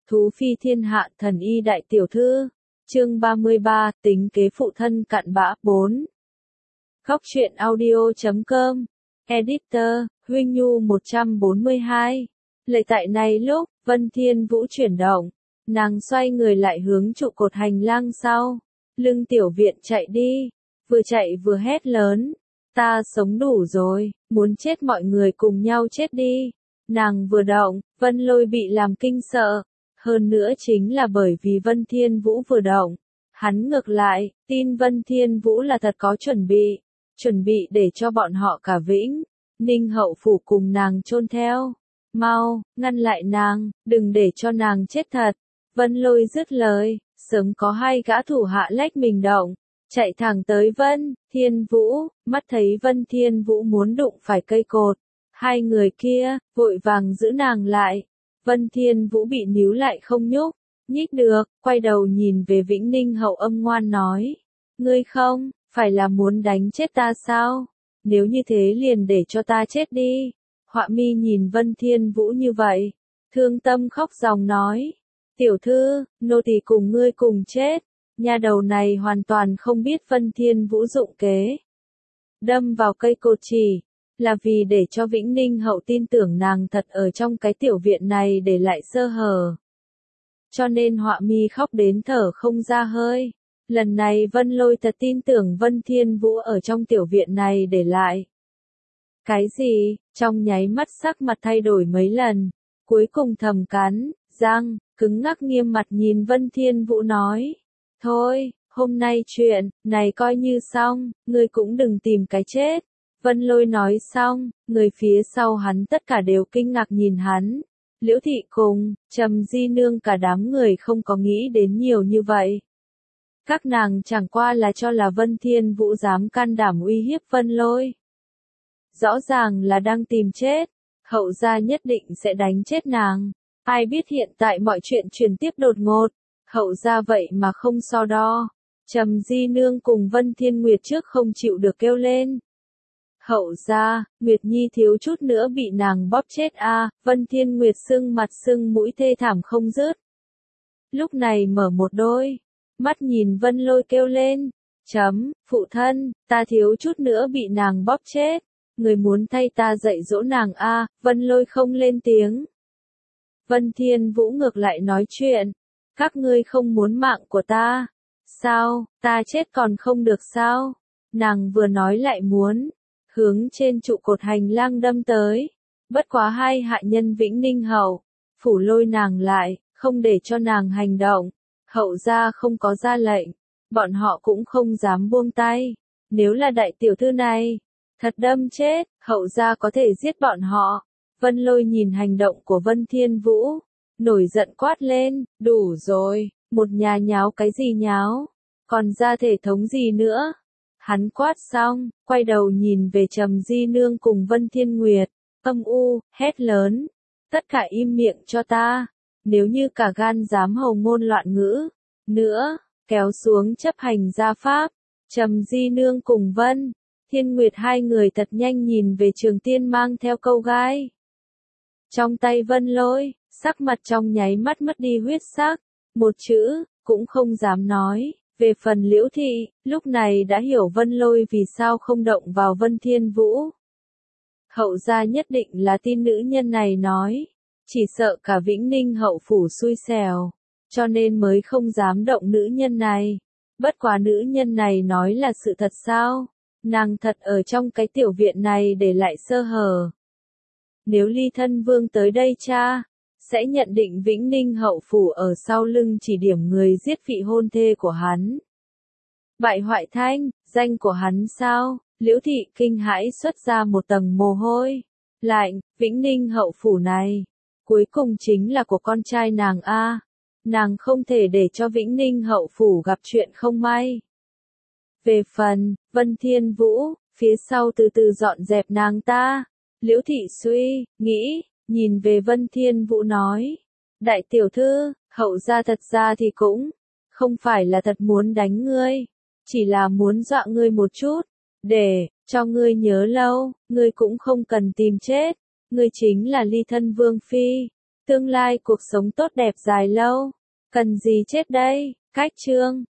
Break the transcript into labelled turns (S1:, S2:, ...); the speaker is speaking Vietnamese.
S1: Thú phi thiên hạ thần y đại tiểu thư. Chương 33, tính kế phụ thân cặn bã 4. Góc truyện audio.com. Editor, Huynh Nhu 142. Lại tại này lúc, Vân Thiên Vũ chuyển động, nàng xoay người lại hướng trụ cột hành lang sau, lưng tiểu viện chạy đi, vừa chạy vừa hét lớn, ta sống đủ rồi, muốn chết mọi người cùng nhau chết đi. Nàng vừa động, Vân Lôi bị làm kinh sợ, hơn nữa chính là bởi vì Vân Thiên Vũ vừa động, hắn ngược lại, tin Vân Thiên Vũ là thật có chuẩn bị để cho bọn họ cả Vĩnh Ninh hậu phủ cùng nàng chôn theo. Mau, ngăn lại nàng, đừng để cho nàng chết thật. Vân Lôi dứt lời, sớm có hai gã thủ hạ lách mình động, chạy thẳng tới Vân Thiên Vũ, mắt thấy Vân Thiên Vũ muốn đụng phải cây cột. Hai người kia, vội vàng giữ nàng lại. Vân Thiên Vũ bị níu lại không nhích được, quay đầu nhìn về Vĩnh Ninh hậu âm ngoan nói. Ngươi không, phải là muốn đánh chết ta sao? Nếu như thế liền để cho ta chết đi. Họa mi nhìn Vân Thiên Vũ như vậy, thương tâm khóc ròng nói. Tiểu thư, nô tỳ cùng ngươi cùng chết. Nha đầu này hoàn toàn không biết Vân Thiên Vũ dụng kế. Đâm vào cây cột chỉ, là vì để cho Vĩnh Ninh hậu tin tưởng nàng thật ở trong cái tiểu viện này để lại sơ hở. Cho nên họa mi khóc đến thở không ra hơi. Lần này Vân Lôi thật tin tưởng Vân Thiên Vũ ở trong tiểu viện này để lại. Cái gì? Trong nháy mắt sắc mặt thay đổi mấy lần, cuối cùng thầm cắn răng, cứng ngắc nghiêm mặt nhìn Vân Thiên Vũ nói. Thôi, hôm nay chuyện này coi như xong, ngươi cũng đừng tìm cái chết. Vân Lôi nói xong, người phía sau hắn tất cả đều kinh ngạc nhìn hắn. Liễu Thị cùng Trầm Di Nương cả đám người không có nghĩ đến nhiều như vậy. Các nàng chẳng qua là cho là Vân Thiên Vũ dám can đảm uy hiếp Vân Lôi. Rõ ràng là đang tìm chết, hậu gia nhất định sẽ đánh chết nàng. Ai biết hiện tại mọi chuyện chuyển tiếp đột ngột, hậu gia vậy mà không so đo. Trầm Di Nương cùng Vân Thiên Nguyệt trước không chịu được kêu lên. Hậu gia, Nguyệt Nhi thiếu chút nữa bị nàng bóp chết a. Vân Thiên Nguyệt sưng mặt sưng mũi thê thảm không dứt. Lúc này mở một đôi mắt nhìn Vân Lôi kêu lên. Phụ thân, ta thiếu chút nữa bị nàng bóp chết. Người muốn thay ta dạy dỗ nàng a. Vân Lôi không lên tiếng. Vân Thiên Vũ ngược lại nói chuyện. Các ngươi không muốn mạng của ta. Sao, ta chết còn không được sao? Nàng vừa nói lại muốn hướng trên trụ cột hành lang đâm tới. Bất quá hai hạ nhân Vĩnh Ninh hậu phủ lôi nàng lại, không để cho nàng hành động. Hậu gia không có ra lệnh, bọn họ cũng không dám buông tay. Nếu là đại tiểu thư này thật đâm chết, hậu gia có thể giết bọn họ. Vân Lôi nhìn hành động của Vân Thiên Vũ, nổi giận quát lên, đủ rồi, một nhà nháo cái gì nháo, còn ra thể thống gì nữa. Hắn quát xong, quay đầu nhìn về Trầm Di Nương cùng Vân Thiên Nguyệt, âm u, hét lớn, tất cả im miệng cho ta, nếu như cả gan dám hầu ngôn loạn ngữ, nữa, kéo xuống chấp hành gia pháp. Trầm Di Nương cùng Vân Thiên Nguyệt hai người thật nhanh nhìn về Trường Tiên mang theo câu gai. Trong tay Vân Lôi, sắc mặt trong nháy mắt mất đi huyết sắc, một chữ cũng không dám nói. Về phần Liễu Thị, lúc này đã hiểu Vân Lôi vì sao không động vào Vân Thiên Vũ. Hậu gia nhất định là tin nữ nhân này nói, chỉ sợ cả Vĩnh Ninh hậu phủ xui xẻo, cho nên mới không dám động nữ nhân này. Bất quá nữ nhân này nói là sự thật sao? Nàng thật ở trong cái tiểu viện này để lại sơ hở. Nếu Ly Thân Vương tới đây cha, sẽ nhận định Vĩnh Ninh hậu phủ ở sau lưng chỉ điểm người giết vị hôn thê của hắn. Bại hoại thanh danh của hắn sao? Liễu Thị kinh hãi xuất ra một tầng mồ hôi lạnh. Vĩnh Ninh hậu phủ này, cuối cùng chính là của con trai nàng a. Nàng không thể để cho Vĩnh Ninh hậu phủ gặp chuyện không may. Về phần Vân Thiên Vũ, phía sau từ từ dọn dẹp nàng ta. Liễu Thị suy nghĩ, nhìn về Vân Thiên Vũ nói, đại tiểu thư, hậu gia thật ra thì cũng không phải là thật muốn đánh ngươi, chỉ là muốn dọa ngươi một chút, để cho ngươi nhớ lâu, ngươi cũng không cần tìm chết, ngươi chính là Ly Thân Vương phi, tương lai cuộc sống tốt đẹp dài lâu. Cần gì chết đây? Cách chương